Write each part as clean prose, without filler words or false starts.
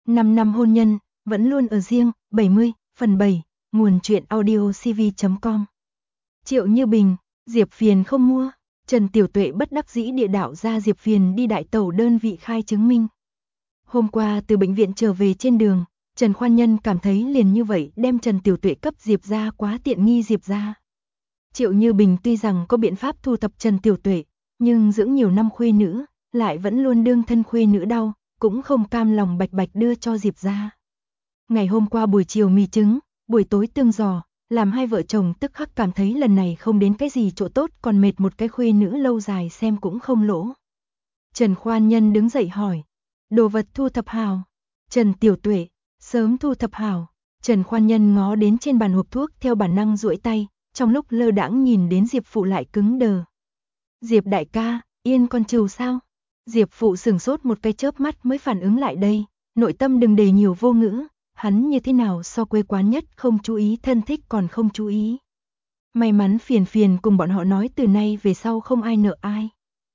5 năm hôn nhân, vẫn luôn ở riêng, 70, phần 7, nguồn truyện audio cv.com. Triệu Như Bình, Diệp Phiền không mua. Trần Tiểu Tuệ bất đắc dĩ địa đạo ra Diệp Phiền đi đại tẩu đơn vị khai chứng minh. Hôm qua từ bệnh viện trở về trên đường, Trần Khoan Nhân cảm thấy liền như vậy đem Trần Tiểu Tuệ cấp Diệp ra quá tiện nghi Diệp ra. Triệu Như Bình tuy rằng có biện pháp thu thập Trần Tiểu Tuệ, nhưng dưỡng nhiều năm khuê nữ, lại vẫn luôn đương thân khuê nữ đau, cũng không cam lòng bạch bạch đưa cho Diệp ra. Ngày hôm qua buổi chiều mì trứng, buổi tối tương giò, làm hai vợ chồng tức khắc cảm thấy lần này không đến cái gì chỗ tốt, còn mệt một cái khuê nữ lâu dài xem cũng không lỗ. Trần Khoan Nhân đứng dậy hỏi, đồ vật thu thập hào. Trần Tiểu Tuệ, sớm thu thập hào. Trần Khoan Nhân ngó đến trên bàn hộp thuốc theo bản năng duỗi tay, trong lúc lơ đãng nhìn đến Diệp Phụ lại cứng đờ. Diệp đại ca, yên con trừu sao? Diệp Phụ sửng sốt một cái chớp mắt mới phản ứng lại đây, nội tâm đừng để nhiều vô ngữ, hắn như thế nào so quê quán nhất không chú ý thân thích còn không chú ý. May mắn Phiền Phiền cùng bọn họ nói từ nay về sau không ai nợ ai.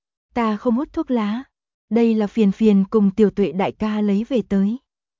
Ta không hút thuốc lá, đây là Phiền Phiền cùng Tiểu Tuệ đại ca lấy về tới.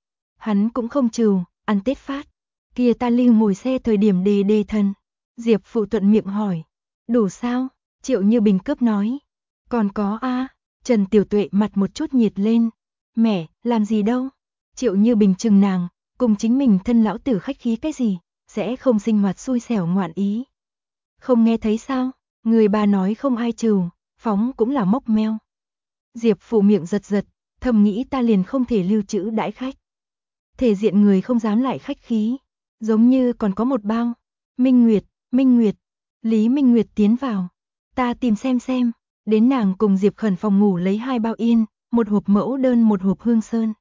Hắn cũng không trừu, ăn Tết phát, kia ta lưu ngồi xe thời điểm đề thân. Diệp Phụ thuận miệng hỏi, đủ sao? Triệu Như Bình cướp nói, còn có a. Trần Tiểu Tuệ mặt một chút nhiệt lên, mẹ, làm gì đâu? Triệu Như Bình chừng nàng, cùng chính mình thân lão tử khách khí cái gì, sẽ không sinh hoạt xui xẻo ngoạn ý. Không nghe thấy sao, người bà nói không ai trừu, phóng cũng là mốc meo. Diệp Phụ miệng giật giật, thầm nghĩ ta liền không thể lưu trữ đãi khách. Thể diện người không dám lại khách khí, giống như còn có một bao. Minh Nguyệt, Lý Minh Nguyệt tiến vào, ta tìm xem, đến nàng cùng Diệp Khẩn phòng ngủ lấy 2 bao yên, một hộp mẫu đơn một hộp hương sơn.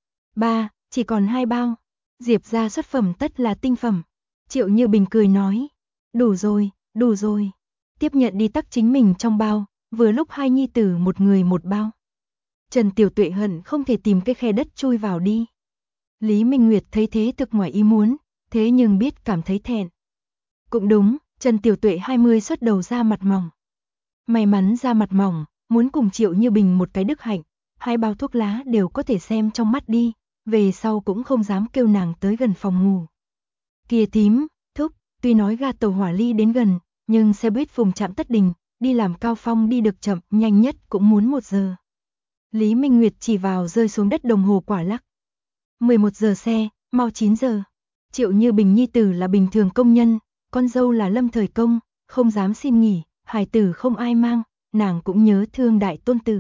Ba, chỉ còn 2 bao, Diệp ra xuất phẩm tất là tinh phẩm. Triệu Như Bình cười nói, đủ rồi, tiếp nhận đi tắc chính mình trong bao, vừa lúc hai nhi tử một người một bao. Trần Tiểu Tuệ hận không thể tìm cái khe đất chui vào đi. Lý Minh Nguyệt thấy thế thực ngoài ý muốn, thế nhưng biết cảm thấy thẹn. Cũng đúng, Trần Tiểu Tuệ 20 xuất đầu ra mặt mỏng. May mắn ra mặt mỏng, muốn cùng Triệu Như Bình một cái đức hạnh, 2 bao thuốc lá đều có thể xem trong mắt đi, về sau cũng không dám kêu nàng tới gần phòng ngủ. Kia thím, thúc, tuy nói ga tàu hỏa ly đến gần, nhưng xe buýt vùng trạm Tất Đình, đi làm Cao Phong đi được chậm, nhanh nhất cũng muốn 1 giờ. Lý Minh Nguyệt chỉ vào rơi xuống đất đồng hồ quả lắc. 11 giờ xe, mau 9 giờ. Triệu Như Bình nhi tử là bình thường công nhân, con dâu là lâm thời công, không dám xin nghỉ, hài tử không ai mang, nàng cũng nhớ thương đại tôn tử.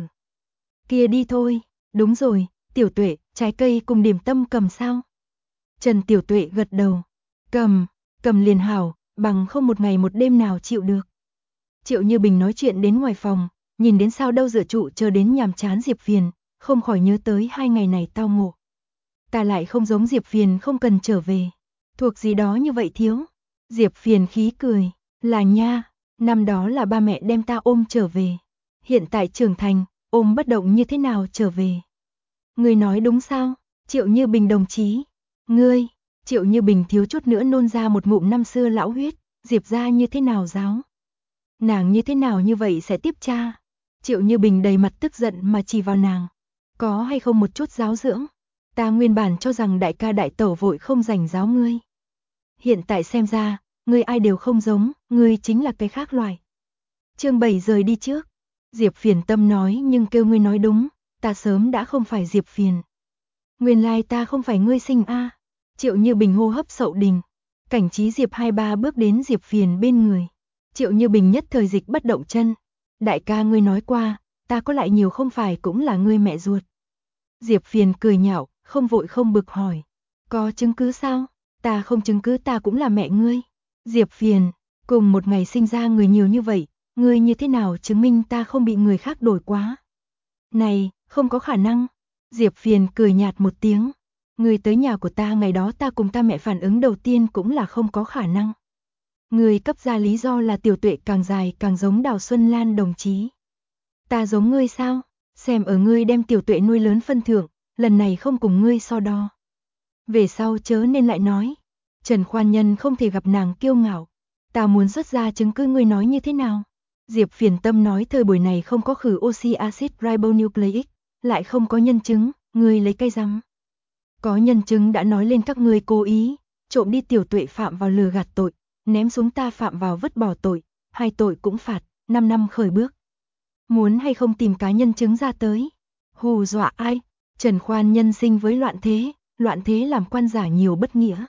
Kia đi thôi, đúng rồi, Tiểu Tuệ, trái cây cùng điểm tâm cầm sao? Trần Tiểu Tuệ gật đầu, cầm liền hảo, bằng không một ngày một đêm nào chịu được. Triệu Như Bình nói chuyện đến ngoài phòng, nhìn đến sao đâu dựa trụ chờ đến nhàm chán Diệp Phiền, không khỏi nhớ tới 2 ngày này tao ngộ. Ta lại không giống Diệp Phiền không cần trở về, thuộc gì đó như vậy thiếu. Diệp Phiền khí cười, là nha, năm đó là ba mẹ đem ta ôm trở về, hiện tại trưởng thành, ôm bất động như thế nào trở về. Ngươi nói đúng sao, Triệu Như Bình đồng chí, ngươi, Triệu Như Bình thiếu chút nữa nôn ra một ngụm năm xưa lão huyết, Diệp ra như thế nào giáo. Nàng như thế nào như vậy sẽ tiếp cha. Triệu Như Bình đầy mặt tức giận mà chỉ vào nàng, có hay không một chút giáo dưỡng. Ta nguyên bản cho rằng đại ca đại tẩu vội không rảnh giáo ngươi. Hiện tại xem ra, ngươi ai đều không giống, ngươi chính là cái khác loài. Chương 7 rời đi trước. Diệp Phiền tâm nói nhưng kêu ngươi nói đúng, ta sớm đã không phải Diệp Phiền. Nguyên lai ta không phải ngươi sinh a. Triệu Như Bình hô hấp sậu đình. Cảnh trí Diệp 2-3 bước đến Diệp Phiền bên người. Triệu Như Bình nhất thời dịch bất động chân. Đại ca ngươi nói qua, ta có lại nhiều không phải cũng là ngươi mẹ ruột. Diệp Phiền cười nhạo, không vội không bực hỏi. Có chứng cứ sao? Ta không chứng cứ ta cũng là mẹ ngươi. Diệp Phiền, cùng một ngày sinh ra người nhiều như vậy, ngươi như thế nào chứng minh ta không bị người khác đổi quá? Này, không có khả năng. Diệp Phiền cười nhạt một tiếng. Ngươi tới nhà của ta ngày đó ta cùng ta mẹ phản ứng đầu tiên cũng là không có khả năng. Ngươi cấp ra lý do là Tiểu Tuệ càng dài càng giống Đào Xuân Lan đồng chí. Ta giống ngươi sao? Xem ở ngươi đem Tiểu Tuệ nuôi lớn phân thượng, lần này không cùng ngươi so đo. Về sau chớ nên lại nói. Trần Khoan Nhân không thể gặp nàng kiêu ngạo. Ta muốn xuất ra chứng cứ ngươi nói như thế nào? Diệp Phiền tâm nói thời buổi này không có khử oxy axit ribonucleic, lại không có nhân chứng, ngươi lấy cây rắm. Có nhân chứng đã nói lên các ngươi cố ý, trộm đi Tiểu Tuệ phạm vào lừa gạt tội, ném xuống ta phạm vào vứt bỏ tội, hai tội cũng phạt, 5 năm khởi bước. Muốn hay không tìm cá nhân chứng ra tới? Hù dọa ai? Trần Khoan Nhân sinh với loạn thế làm quan giả nhiều bất nghĩa.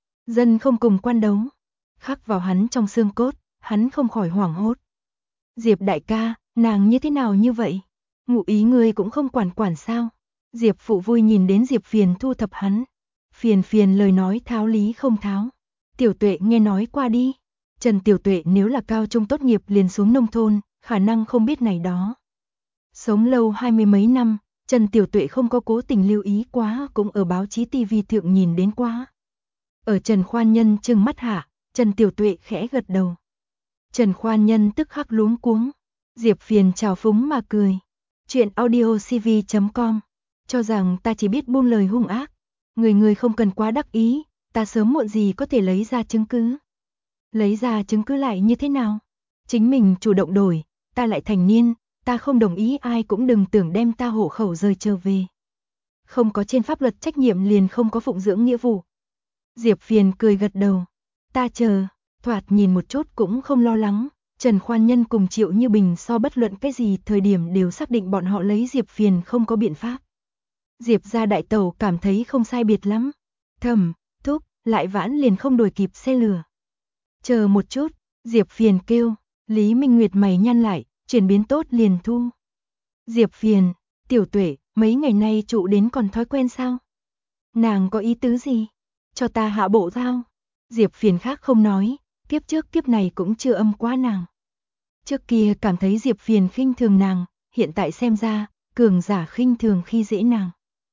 Dân không cùng quan đấu, khắc vào hắn trong xương cốt, hắn không khỏi hoảng hốt. Diệp đại ca, nàng như thế nào như vậy? Ngụ ý ngươi cũng không quản sao? Diệp phụ vui nhìn đến Diệp Phiền thu thập hắn. Phiền lời nói tháo lý không tháo. Tiểu Tuệ nghe nói qua đi. Trần Tiểu Tuệ nếu là cao trung tốt nghiệp liền xuống nông thôn, khả năng không biết này đó. Sống lâu 20 mấy năm, Trần Tiểu Tuệ không có cố tình lưu ý quá, cũng ở báo chí TV thượng nhìn đến quá. Ở Trần Khoan Nhân trừng mắt hạ, Trần Tiểu Tuệ khẽ gật đầu. Trần Khoan Nhân tức khắc luống cuống. Diệp Phiền chào phúng mà cười. Chuyện audiocv.com. Cho rằng ta chỉ biết buông lời hung ác. Người không cần quá đắc ý, ta sớm muộn gì có thể lấy ra chứng cứ. Lấy ra chứng cứ lại như thế nào? Chính mình chủ động đổi, ta lại thành niên, ta không đồng ý ai cũng đừng tưởng đem ta hộ khẩu rời trở về. Không có trên pháp luật trách nhiệm liền không có phụng dưỡng nghĩa vụ. Diệp Phiền cười gật đầu. Ta chờ, thoạt nhìn một chút cũng không lo lắng. Trần Khoan Nhân cùng Triệu Như Bình so bất luận cái gì thời điểm đều xác định bọn họ lấy Diệp Phiền không có biện pháp. Diệp gia đại tẩu cảm thấy không sai biệt lắm. Thầm, thúc, lại vãn liền không đuổi kịp xe lửa. Chờ một chút, Diệp Phiền kêu, Lý Minh Nguyệt mày nhăn lại, chuyển biến tốt liền thu. Diệp Phiền, Tiểu Tuệ, mấy ngày nay trụ đến còn thói quen sao? Nàng có ý tứ gì? Cho ta hạ bộ giao. Diệp Phiền khác không nói, kiếp trước kiếp này cũng chưa âm quá nàng. Trước kia cảm thấy Diệp Phiền khinh thường nàng, hiện tại xem ra, cường giả khinh thường khi dễ nàng.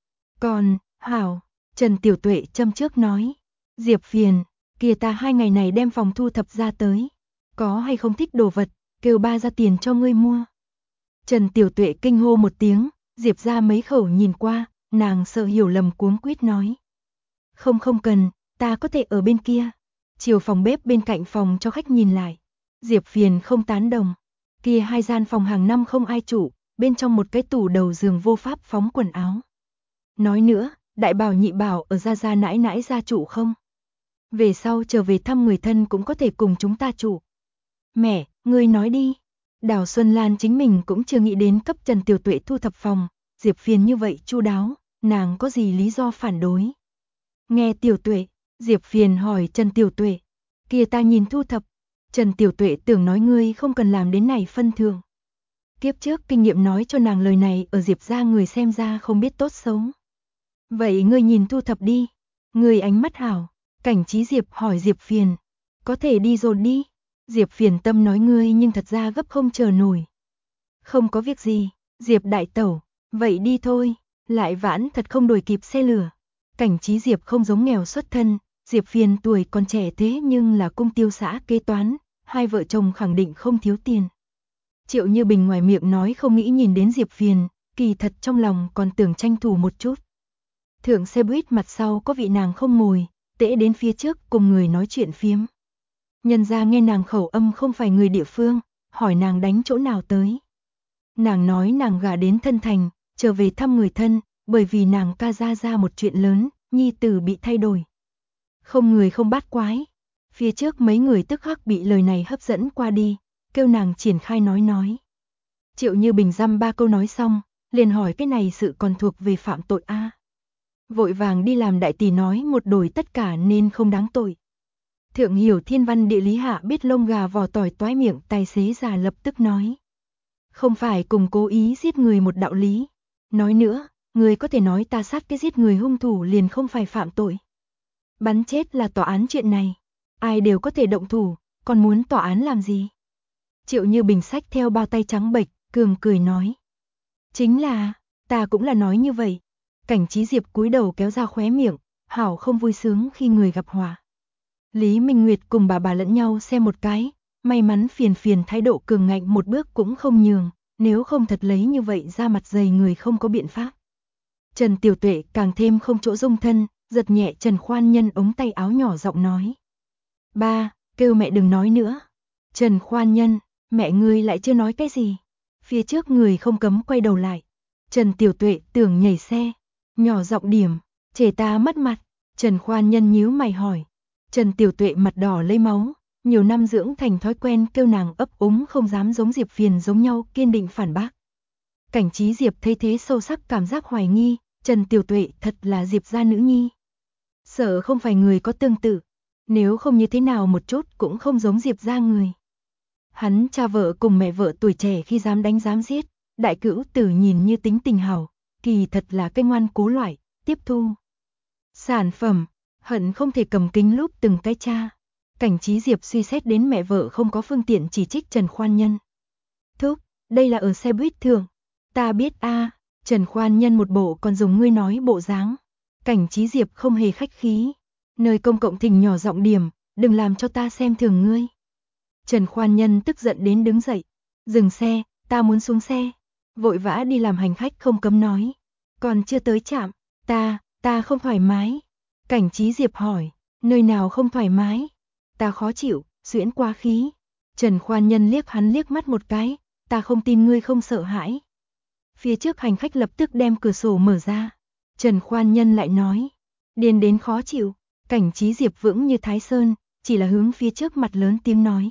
Còn, hảo, Trần Tiểu Tuệ châm trước nói. Diệp Phiền, kia ta 2 ngày này đem phòng thu thập ra tới. Có hay không thích đồ vật, kêu ba ra tiền cho ngươi mua. Trần Tiểu Tuệ kinh hô một tiếng, Diệp ra mấy khẩu nhìn qua, nàng sợ hiểu lầm cuống quýt nói. Không cần, ta có thể ở bên kia. Chiều phòng bếp bên cạnh phòng cho khách nhìn lại. Diệp Phiền không tán đồng. Kia 2 gian phòng hàng năm không ai chủ, bên trong một cái tủ đầu giường vô pháp phóng quần áo. Nói nữa, đại bảo nhị bảo ở gia nãi nãi gia trụ không? Về sau trở về thăm người thân cũng có thể cùng chúng ta trụ. Mẹ, ngươi nói đi. Đào Xuân Lan chính mình cũng chưa nghĩ đến cấp Trần Tiểu Tuệ thu thập phòng, Diệp Phiền như vậy chu đáo, nàng có gì lý do phản đối. Nghe Tiểu Tuệ, Diệp Phiền hỏi Trần Tiểu Tuệ, kia ta nhìn thu thập. Trần Tiểu Tuệ tưởng nói ngươi không cần làm đến này phân thường. Kiếp trước kinh nghiệm nói cho nàng lời này ở Diệp gia người xem ra không biết tốt xấu. Vậy ngươi nhìn thu thập đi. Ngươi ánh mắt hảo. Cảnh Trí Diệp hỏi Diệp Phiền. Có thể đi rồi đi. Diệp Phiền tâm nói ngươi nhưng thật ra gấp không chờ nổi. Không có việc gì. Diệp đại tẩu. Vậy đi thôi. Lại vãn thật không đuổi kịp xe lửa. Cảnh Trí Diệp không giống nghèo xuất thân. Diệp Phiền tuổi còn trẻ thế nhưng là cung tiêu xã kế toán. Hai vợ chồng khẳng định không thiếu tiền. Triệu Như Bình ngoài miệng nói không nghĩ nhìn đến Diệp Phiền. Kỳ thật trong lòng còn tưởng tranh thủ một chút. Thượng xe buýt mặt sau có vị nàng không ngồi, tễ đến phía trước cùng người nói chuyện phiếm. Nhân ra nghe nàng khẩu âm không phải người địa phương, hỏi nàng đánh chỗ nào tới. Nàng nói nàng gả đến thân thành, trở về thăm người thân, bởi vì nàng ca ra một chuyện lớn, nhi tử bị thay đổi. Không người không bát quái. Phía trước mấy người tức khắc bị lời này hấp dẫn qua đi, kêu nàng triển khai nói. Triệu Như Bình dăm 3 câu nói xong, liền hỏi cái này sự còn thuộc về phạm tội a. Vội vàng đi làm đại tỷ nói một đổi tất cả nên không đáng tội. Thượng hiểu thiên văn địa lý hạ biết lông gà vò tỏi toái miệng, tài xế già lập tức nói. Không phải cùng cố ý giết người một đạo lý. Nói nữa, người có thể nói ta sát cái giết người hung thủ liền không phải phạm tội. Bắn chết là tòa án chuyện này. Ai đều có thể động thủ, còn muốn tòa án làm gì? Triệu Như Bình xách theo bao tay trắng bệch, cường cười nói. Chính là, ta cũng là nói như vậy. Cảnh Trí Diệp cúi đầu kéo ra khóe miệng, hảo không vui sướng khi người gặp họa. Lý Minh Nguyệt cùng bà lẫn nhau xem một cái, may mắn Phiền thái độ cường ngạnh một bước cũng không nhường, nếu không thật lấy như vậy ra mặt dày người không có biện pháp. Trần Tiểu Tuệ càng thêm không chỗ dung thân, giật nhẹ Trần Khoan Nhân ống tay áo nhỏ giọng nói. Ba, kêu mẹ đừng nói nữa. Trần Khoan Nhân, mẹ ngươi lại chưa nói cái gì. Phía trước người không cấm quay đầu lại. Trần Tiểu Tuệ tưởng nhảy xe, nhỏ giọng điểm, Chê ta mất mặt. Trần Khoan Nhân nhíu mày hỏi. Trần Tiểu Tuệ mặt đỏ lấy máu, nhiều năm dưỡng thành thói quen kêu nàng ấp úng không dám giống Diệp Phiền giống nhau kiên định phản bác. Cảnh Trí Diệp thấy thế sâu sắc cảm giác hoài nghi, Trần Tiểu Tuệ thật là Diệp gia nữ nhi. Sợ không phải người có tương tự, nếu không như thế nào một chút cũng không giống Diệp gia người. Hắn cha vợ cùng mẹ vợ tuổi trẻ khi dám đánh dám giết, đại cữu tử nhìn như tính tình hảo, kỳ thật là cái ngoan cố loại, tiếp thu. Sản phẩm, hận không thể cầm kính lúp từng cái cha. Cảnh Trí Diệp suy xét đến mẹ vợ không có phương tiện chỉ trích Trần Khoan Nhân. Thúc, đây là ở xe buýt thường. Ta biết a. Trần Khoan Nhân một bộ còn dùng ngươi nói bộ dáng. Cảnh Trí Diệp không hề khách khí. Nơi công cộng thỉnh nhỏ giọng điểm, đừng làm cho ta xem thường ngươi. Trần Khoan Nhân tức giận đến đứng dậy. Dừng xe, ta muốn xuống xe. Vội vã đi làm hành khách không cấm nói. Còn chưa tới trạm, ta không thoải mái. Cảnh Trí Diệp hỏi, nơi nào không thoải mái? Ta khó chịu, xuyễn quá khí. Trần Khoan Nhân liếc hắn liếc mắt một cái, ta không tin ngươi không sợ hãi. Phía trước hành khách lập tức đem cửa sổ mở ra. Trần Khoan Nhân lại nói, điên đến khó chịu. Cảnh Trí Diệp vững như Thái Sơn, chỉ là hướng phía trước mặt lớn tiếng nói.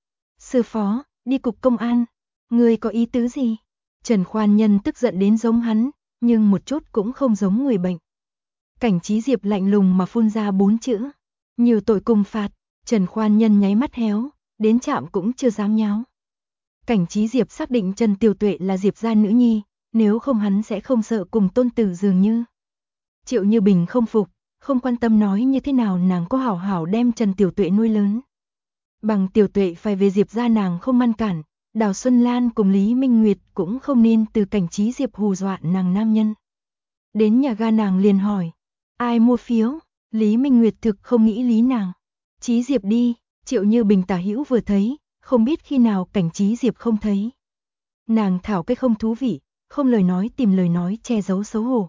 Sư phó, đi cục công an. Ngươi có ý tứ gì? Trần Khoan Nhân tức giận đến giống hắn, nhưng một chút cũng không giống người bệnh. Cảnh Trí Diệp lạnh lùng mà phun ra 4 chữ. Nhiều tội cùng phạt. Trần Khoan Nhân nháy mắt héo, đến trạm cũng chưa dám nháo. Cảnh Trí Diệp xác định Trần Tiểu Tuệ là Diệp gia nữ nhi, nếu không hắn sẽ không sợ cùng tôn tử dường như. Triệu Như Bình không phục, không quan tâm nói như thế nào nàng có hảo hảo đem Trần Tiểu Tuệ nuôi lớn. Bằng Tiểu Tuệ phải về Diệp gia nàng không ngăn cản, Đào Xuân Lan cùng Lý Minh Nguyệt cũng không nên từ Cảnh Trí Diệp hù dọa nàng nam nhân. Đến nhà ga nàng liền hỏi, ai mua phiếu? Lý Minh Nguyệt thực không nghĩ lý nàng. Trí Diệp đi. Triệu Như Bình tả hữu vừa thấy, không biết khi nào Cảnh Trí Diệp không thấy. Nàng thảo cái không thú vị, không lời nói tìm lời nói che giấu xấu hổ.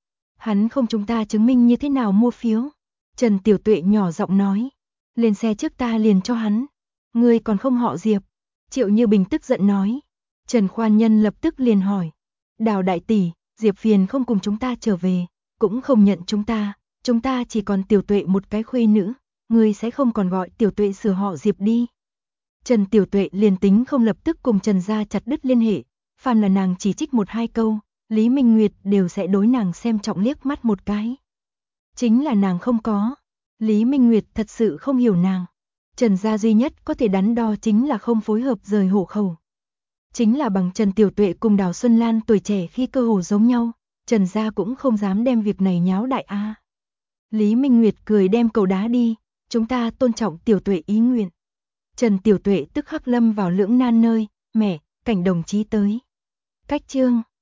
Hắn không chúng ta chứng minh như thế nào mua phiếu. Trần Tiểu Tuệ nhỏ giọng nói, lên xe trước ta liền cho hắn. Ngươi còn không họ Diệp. Triệu Như Bình tức giận nói. Trần Khoan Nhân lập tức liền hỏi, Đào đại tỷ, Diệp Phiền không cùng chúng ta trở về, cũng không nhận chúng ta chỉ còn Tiểu Tuệ một cái khuê nữ. Ngươi sẽ không còn gọi Tiểu Tuệ sửa họ Diệp đi. Trần Tiểu Tuệ liền tính không lập tức cùng Trần gia chặt đứt liên hệ, phàm là nàng chỉ trích một hai câu, Lý Minh Nguyệt đều sẽ đối nàng xem trọng liếc mắt một cái. Chính là nàng không có. Lý Minh Nguyệt thật sự không hiểu nàng. Trần gia duy nhất có thể đắn đo chính là không phối hợp rời hộ khẩu. Chính là bằng Trần Tiểu Tuệ cùng Đào Xuân Lan tuổi trẻ khi cơ hồ giống nhau, Trần gia cũng không dám đem việc này nháo đại a. Lý Minh Nguyệt cười đem cầu đá đi. Chúng ta tôn trọng Tiểu Tuệ ý nguyện. Trần Tiểu Tuệ tức khắc lâm vào lưỡng nan nơi, mẹ, Cảnh đồng chí tới. Cách chương